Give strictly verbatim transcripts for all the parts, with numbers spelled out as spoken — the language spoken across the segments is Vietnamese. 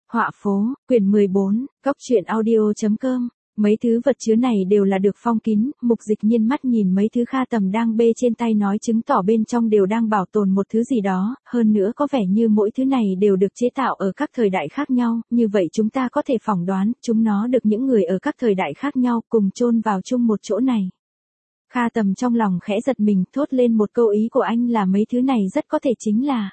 Họa phố, quyển mười bốn, Cóc truyện audio chấm com. Mấy thứ vật chứa này đều là được phong kín, Mục Dịch Nhiên mắt nhìn mấy thứ Kha Tầm đang bê trên tay nói chứng tỏ bên trong đều đang bảo tồn một thứ gì đó, hơn nữa có vẻ như mỗi thứ này đều được chế tạo ở các thời đại khác nhau, như vậy chúng ta có thể phỏng đoán, chúng nó được những người ở các thời đại khác nhau cùng chôn vào chung một chỗ này. Kha Tầm trong lòng khẽ giật mình, thốt lên một câu, ý của anh là mấy thứ này rất có thể chính là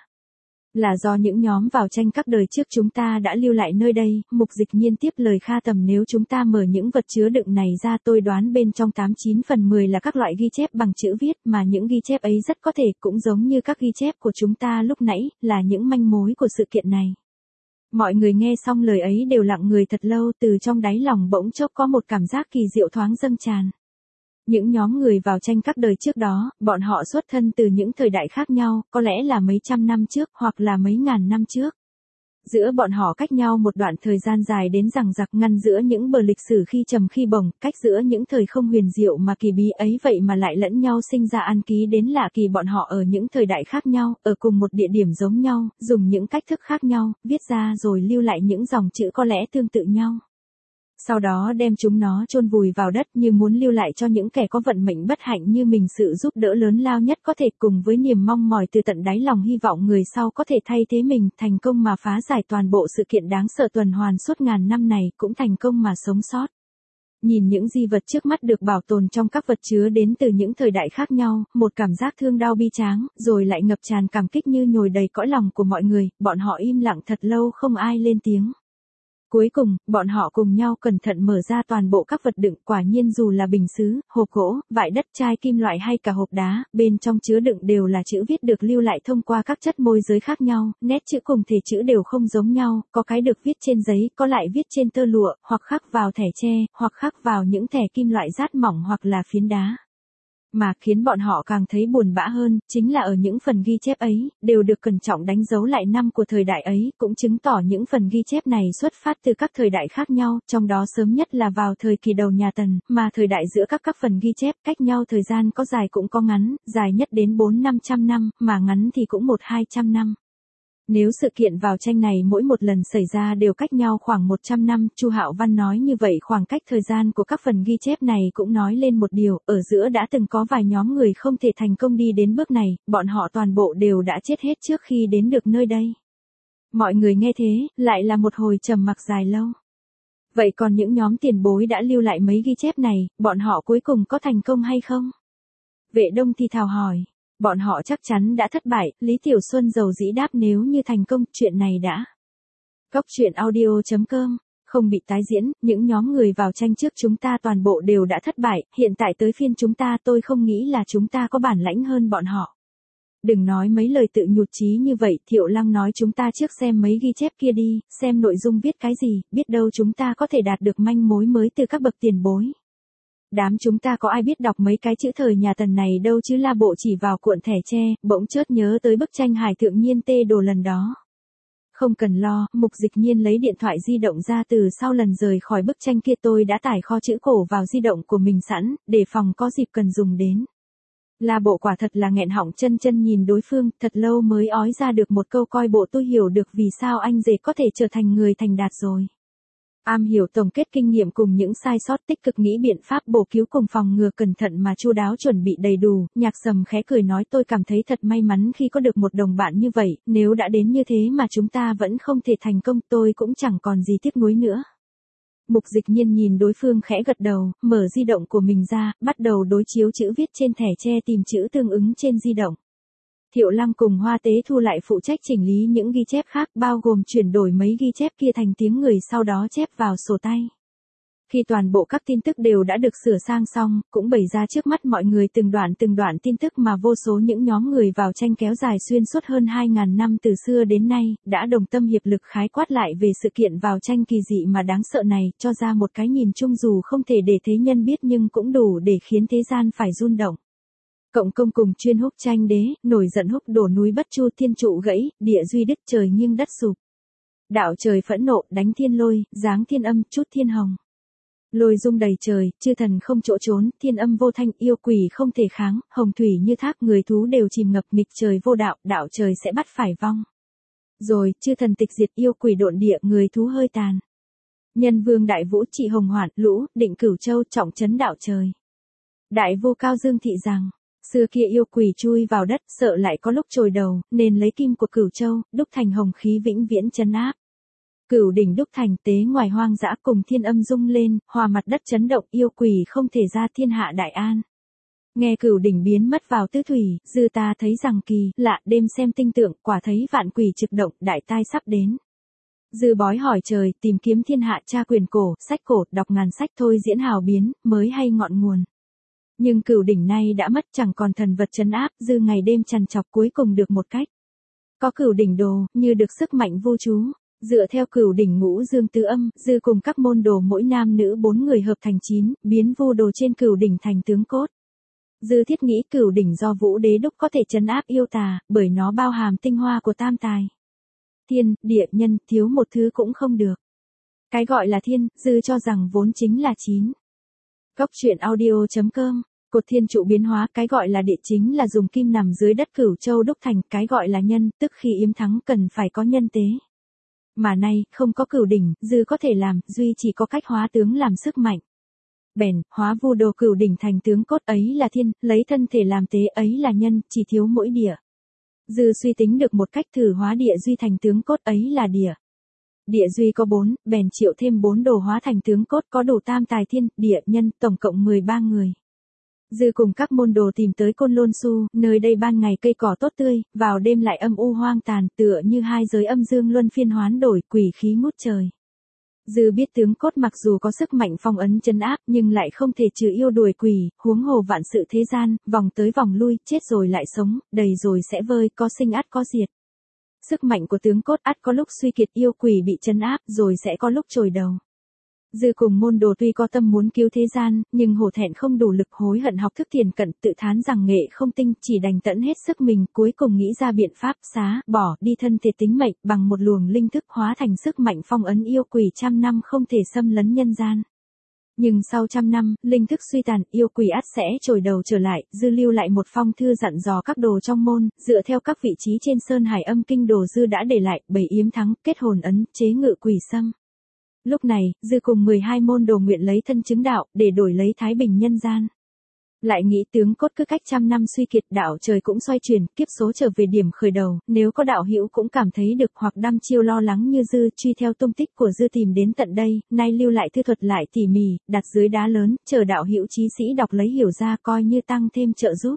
là do những nhóm vào tranh các đời trước chúng ta đã lưu lại nơi đây. Mục Dịch Nhiên tiếp lời Kha Tầm, nếu chúng ta mở những vật chứa đựng này ra, tôi đoán bên trong tám chín phần mười là các loại ghi chép bằng chữ viết, mà những ghi chép ấy rất có thể cũng giống như các ghi chép của chúng ta lúc nãy, là những manh mối của sự kiện này. Mọi người nghe xong lời ấy đều lặng người thật lâu, từ trong đáy lòng bỗng chốc có một cảm giác kỳ diệu thoáng dâng tràn. Những nhóm người vào tranh các đời trước đó, bọn họ xuất thân từ những thời đại khác nhau, có lẽ là mấy trăm năm trước, hoặc là mấy ngàn năm trước. Giữa bọn họ cách nhau một đoạn thời gian dài đến rằng giặc, ngăn giữa những bờ lịch sử khi trầm khi bổng, cách giữa những thời không huyền diệu mà kỳ bí ấy, vậy mà lại lẫn nhau sinh ra an ký đến lạ kỳ. Bọn họ ở những thời đại khác nhau, ở cùng một địa điểm giống nhau, dùng những cách thức khác nhau, viết ra rồi lưu lại những dòng chữ có lẽ tương tự nhau. Sau đó đem chúng nó chôn vùi vào đất, như muốn lưu lại cho những kẻ có vận mệnh bất hạnh như mình sự giúp đỡ lớn lao nhất có thể, cùng với niềm mong mỏi từ tận đáy lòng hy vọng người sau có thể thay thế mình, thành công mà phá giải toàn bộ sự kiện đáng sợ tuần hoàn suốt ngàn năm này, cũng thành công mà sống sót. Nhìn những di vật trước mắt được bảo tồn trong các vật chứa đến từ những thời đại khác nhau, một cảm giác thương đau bi tráng, rồi lại ngập tràn cảm kích như nhồi đầy cõi lòng của mọi người. Bọn họ im lặng thật lâu không ai lên tiếng. Cuối cùng, bọn họ cùng nhau cẩn thận mở ra toàn bộ các vật đựng, quả nhiên dù là bình sứ, hộp gỗ, vại đất, chai kim loại hay cả hộp đá, bên trong chứa đựng đều là chữ viết được lưu lại thông qua các chất môi giới khác nhau, nét chữ cùng thể chữ đều không giống nhau, có cái được viết trên giấy, có lại viết trên tơ lụa, hoặc khắc vào thẻ tre, hoặc khắc vào những thẻ kim loại rát mỏng hoặc là phiến đá. Mà khiến bọn họ càng thấy buồn bã hơn, chính là ở những phần ghi chép ấy, đều được cẩn trọng đánh dấu lại năm của thời đại ấy, cũng chứng tỏ những phần ghi chép này xuất phát từ các thời đại khác nhau, trong đó sớm nhất là vào thời kỳ đầu nhà Tần, mà thời đại giữa các các phần ghi chép cách nhau thời gian có dài cũng có ngắn, dài nhất đến bốn năm trăm năm, mà ngắn thì cũng một hai trăm năm. Nếu sự kiện vào tranh này mỗi một lần xảy ra đều cách nhau khoảng một trăm năm, Chu Hạo Văn nói như vậy khoảng cách thời gian của các phần ghi chép này cũng nói lên một điều, ở giữa đã từng có vài nhóm người không thể thành công đi đến bước này, bọn họ toàn bộ đều đã chết hết trước khi đến được nơi đây. Mọi người nghe thế, lại là một hồi trầm mặc dài lâu. Vậy còn những nhóm tiền bối đã lưu lại mấy ghi chép này, bọn họ cuối cùng có thành công hay không? Vệ Đông thì thào hỏi. Bọn họ chắc chắn đã thất bại, Lý Tiểu Xuân dầu dĩ đáp, nếu như thành công, chuyện này đã. Cóc truyện audio chấm com, không bị tái diễn, những nhóm người vào tranh trước chúng ta toàn bộ đều đã thất bại, hiện tại tới phiên chúng ta, tôi không nghĩ là chúng ta có bản lãnh hơn bọn họ. Đừng nói mấy lời tự nhụt chí như vậy, Thiệu Lăng nói chúng ta trước xem mấy ghi chép kia đi, xem nội dung viết cái gì, biết đâu chúng ta có thể đạt được manh mối mới từ các bậc tiền bối. Đám chúng ta có ai biết đọc mấy cái chữ thời nhà Tần này đâu chứ, La Bộ chỉ vào cuộn thẻ tre, bỗng chợt nhớ tới bức tranh Hải Thượng Nhiên tê đồ lần đó. Không cần lo, Mục Dịch Nhiên lấy điện thoại di động ra, từ sau lần rời khỏi bức tranh kia tôi đã tải kho chữ cổ vào di động của mình sẵn, để phòng có dịp cần dùng đến. La Bộ quả thật là nghẹn họng chân chân nhìn đối phương, thật lâu mới ói ra được một câu, coi bộ tôi hiểu được vì sao anh rể có thể trở thành người thành đạt rồi. Am hiểu tổng kết kinh nghiệm cùng những sai sót, tích cực nghĩ biện pháp bổ cứu cùng phòng ngừa, cẩn thận mà chu đáo chuẩn bị đầy đủ. Nhạc Sầm khẽ cười nói, tôi cảm thấy thật may mắn khi có được một đồng bạn như vậy, nếu đã đến như thế mà chúng ta vẫn không thể thành công, tôi cũng chẳng còn gì tiếc nuối nữa. Mục Dịch Nhiên nhìn đối phương khẽ gật đầu, mở di động của mình ra, bắt đầu đối chiếu chữ viết trên thẻ tre, tìm chữ tương ứng trên di động. Thiệu Lăng cùng Hoa Tế Thu lại phụ trách chỉnh lý những ghi chép khác, bao gồm chuyển đổi mấy ghi chép kia thành tiếng người, sau đó chép vào sổ tay. Khi toàn bộ các tin tức đều đã được sửa sang xong, cũng bày ra trước mắt mọi người từng đoạn từng đoạn tin tức mà vô số những nhóm người vào tranh kéo dài xuyên suốt hơn hai ngàn năm từ xưa đến nay, đã đồng tâm hiệp lực khái quát lại về sự kiện vào tranh kỳ dị mà đáng sợ này, cho ra một cái nhìn chung dù không thể để thế nhân biết nhưng cũng đủ để khiến thế gian phải run động. Cộng công cùng chuyên húc tranh đế, nổi giận húc đổ núi bất chu, thiên trụ gãy, địa duy đứt, trời nghiêng đất sụp. Đạo trời phẫn nộ, đánh thiên lôi, giáng thiên âm, chút thiên hồng. Lôi rung đầy trời, chư thần không chỗ trốn, thiên âm vô thanh, yêu quỷ không thể kháng, hồng thủy như thác, người thú đều chìm ngập, nghịch trời vô đạo, đạo trời sẽ bắt phải vong. Rồi, chư thần tịch diệt, yêu quỷ độn địa, người thú hơi tàn. Nhân vương đại vũ trị hồng hoạn, lũ, định cửu châu, trọng trấn đạo trời. Đại vô cao dương thị rằng, xưa kia yêu quỷ chui vào đất, sợ lại có lúc trồi đầu, nên lấy kim của cửu châu, đúc thành hồng khí vĩnh viễn trấn áp. Cửu đỉnh đúc thành tế ngoài hoang dã, cùng thiên âm rung lên, hòa mặt đất chấn động, yêu quỷ không thể ra, thiên hạ đại an. Nghe cửu đỉnh biến mất vào tứ thủy, dư ta thấy rằng kỳ lạ, đêm xem tinh tượng, quả thấy vạn quỷ trực động, đại tai sắp đến. Dư bói hỏi trời, tìm kiếm thiên hạ, tra quyền cổ, sách cổ, đọc ngàn sách thôi diễn hào biến, mới hay ngọn nguồn. Nhưng cửu đỉnh nay đã mất, chẳng còn thần vật trấn áp, dư ngày đêm trằn trọc, cuối cùng được một cách. Có cửu đỉnh đồ, như được sức mạnh vô chú. Dựa theo cửu đỉnh ngũ dương tứ âm, dư cùng các môn đồ mỗi nam nữ bốn người hợp thành chín, biến vô đồ trên cửu đỉnh thành tướng cốt. Dư thiết nghĩ cửu đỉnh do vũ đế đúc có thể trấn áp yêu tà, bởi nó bao hàm tinh hoa của tam tài. Thiên, địa, nhân, thiếu một thứ cũng không được. Cái gọi là thiên, dư cho rằng vốn chính là chín. Góc truyện audio chấm com, cột thiên trụ biến hóa, cái gọi là địa chính là dùng kim nằm dưới đất cửu châu đúc thành, cái gọi là nhân, tức khi yếm thắng cần phải có nhân tế. Mà nay, không có cửu đỉnh, dư có thể làm, duy chỉ có cách hóa tướng làm sức mạnh. Bèn, hóa vu đồ cửu đỉnh thành tướng cốt, ấy là thiên, lấy thân thể làm tế, ấy là nhân, chỉ thiếu mỗi địa. Dư suy tính được một cách, thử hóa địa duy thành tướng cốt, ấy là địa. Địa duy có bốn, bèn triệu thêm bốn đồ hóa thành tướng cốt, có đủ tam tài thiên, địa, nhân, tổng cộng mười ba người. Dư cùng các môn đồ tìm tới Côn Lôn Su, nơi đây ban ngày cây cỏ tốt tươi, vào đêm lại âm u hoang tàn, tựa như hai giới âm dương luân phiên hoán đổi, quỷ khí ngút trời. Dư biết tướng cốt mặc dù có sức mạnh phong ấn trấn áp, nhưng lại không thể trừ yêu đuổi quỷ, huống hồ vạn sự thế gian, vòng tới vòng lui, chết rồi lại sống, đầy rồi sẽ vơi, có sinh ắt có diệt. Sức mạnh của tướng cốt ắt có lúc suy kiệt, yêu quỷ bị trấn áp, rồi sẽ có lúc trồi đầu. Dư cùng môn đồ tuy có tâm muốn cứu thế gian, nhưng hổ thẹn không đủ lực, hối hận học thức thiền cận, tự thán rằng nghệ không tinh, chỉ đành tận hết sức mình, cuối cùng nghĩ ra biện pháp xá, bỏ đi thân thể tính mệnh, bằng một luồng linh thức hóa thành sức mạnh phong ấn yêu quỷ trăm năm không thể xâm lấn nhân gian. Nhưng sau trăm năm, linh thức suy tàn, yêu quỷ ắt sẽ trồi đầu trở lại, dư lưu lại một phong thư dặn dò các đồ trong môn, dựa theo các vị trí trên Sơn Hải Âm Kinh đồ dư đã để lại, bảy yếm thắng, kết hồn ấn, chế ngự quỷ xâm. Lúc này, dư cùng mười hai môn đồ nguyện lấy thân chứng đạo, để đổi lấy thái bình nhân gian. Lại nghĩ tướng cốt cứ cách trăm năm suy kiệt, đạo trời cũng xoay chuyển, kiếp số trở về điểm khởi đầu, nếu có đạo hữu cũng cảm thấy được hoặc đăm chiêu lo lắng như dư, truy theo tung tích của dư tìm đến tận đây, nay lưu lại thư thuật lại tỉ mỉ, đặt dưới đá lớn, chờ đạo hữu chí sĩ đọc lấy hiểu ra, coi như tăng thêm trợ giúp.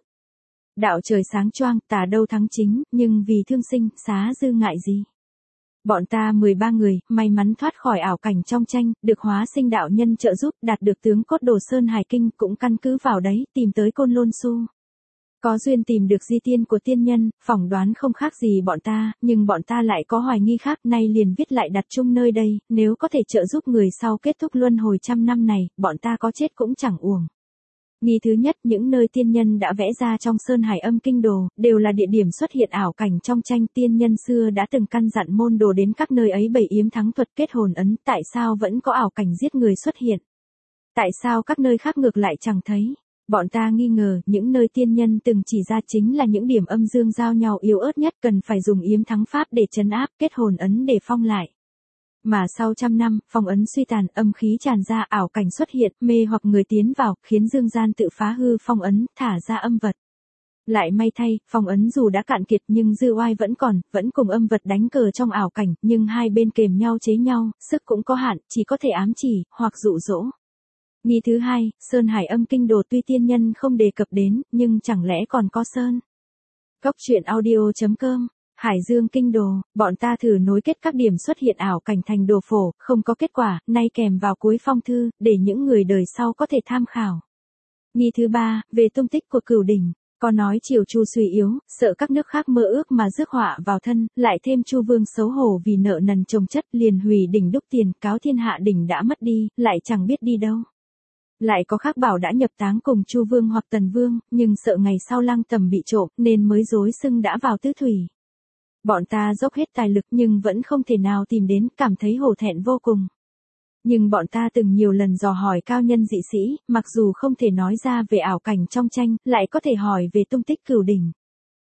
Đạo trời sáng choang, tà đâu thắng chính, nhưng vì thương sinh, xá dư ngại gì. Bọn ta mười ba người, may mắn thoát khỏi ảo cảnh trong tranh, được hóa sinh đạo nhân trợ giúp, đạt được tướng cốt đồ Sơn Hải Kinh, cũng căn cứ vào đấy, tìm tới Côn Lôn Su. Có duyên tìm được di tiên của tiên nhân, phỏng đoán không khác gì bọn ta, nhưng bọn ta lại có hoài nghi khác, nay liền viết lại đặt chung nơi đây, nếu có thể trợ giúp người sau kết thúc luân hồi trăm năm này, bọn ta có chết cũng chẳng uổng. Nghi thứ nhất, những nơi tiên nhân đã vẽ ra trong Sơn Hải Âm Kinh đồ, đều là địa điểm xuất hiện ảo cảnh trong tranh. Tiên nhân xưa đã từng căn dặn môn đồ đến các nơi ấy bày yếm thắng thuật kết hồn ấn, tại sao vẫn có ảo cảnh giết người xuất hiện? Tại sao các nơi khác ngược lại chẳng thấy? Bọn ta nghi ngờ, những nơi tiên nhân từng chỉ ra chính là những điểm âm dương giao nhau yếu ớt nhất, cần phải dùng yếm thắng pháp để trấn áp, kết hồn ấn để phong lại. Mà sau trăm năm, phong ấn suy tàn, âm khí tràn ra, ảo cảnh xuất hiện, mê hoặc người tiến vào, khiến dương gian tự phá hư phong ấn, thả ra âm vật. Lại may thay, phong ấn dù đã cạn kiệt nhưng dư oai vẫn còn, vẫn cùng âm vật đánh cờ trong ảo cảnh, nhưng hai bên kềm nhau chế nhau, sức cũng có hạn, chỉ có thể ám chỉ, hoặc dụ dỗ. Nghi thứ hai, Sơn Hải Âm Kinh đồ tuy tiên nhân không đề cập đến, nhưng chẳng lẽ còn có Sơn. Góc truyện audio chấm com, Hải Dương Kinh đồ, bọn ta thử nối kết các điểm xuất hiện ảo cảnh thành đồ phổ, không có kết quả, nay kèm vào cuối phong thư, để những người đời sau có thể tham khảo. Nghi thứ ba, về tung tích của Cửu Đỉnh. Có nói triều Chu suy yếu, sợ các nước khác mơ ước mà rước họa vào thân, lại thêm Chu Vương xấu hổ vì nợ nần chồng chất, liền hủy đỉnh đúc tiền, cáo thiên hạ đỉnh đã mất đi, lại chẳng biết đi đâu. Lại có khác bảo đã nhập táng cùng Chu Vương hoặc Tần Vương, nhưng sợ ngày sau Lăng Tầm bị trộm, nên mới dối xưng đã vào tứ thủy. Bọn ta dốc hết tài lực nhưng vẫn không thể nào tìm đến, cảm thấy hổ thẹn vô cùng. Nhưng bọn ta từng nhiều lần dò hỏi cao nhân dị sĩ, mặc dù không thể nói ra về ảo cảnh trong tranh, lại có thể hỏi về tung tích Cửu Đỉnh.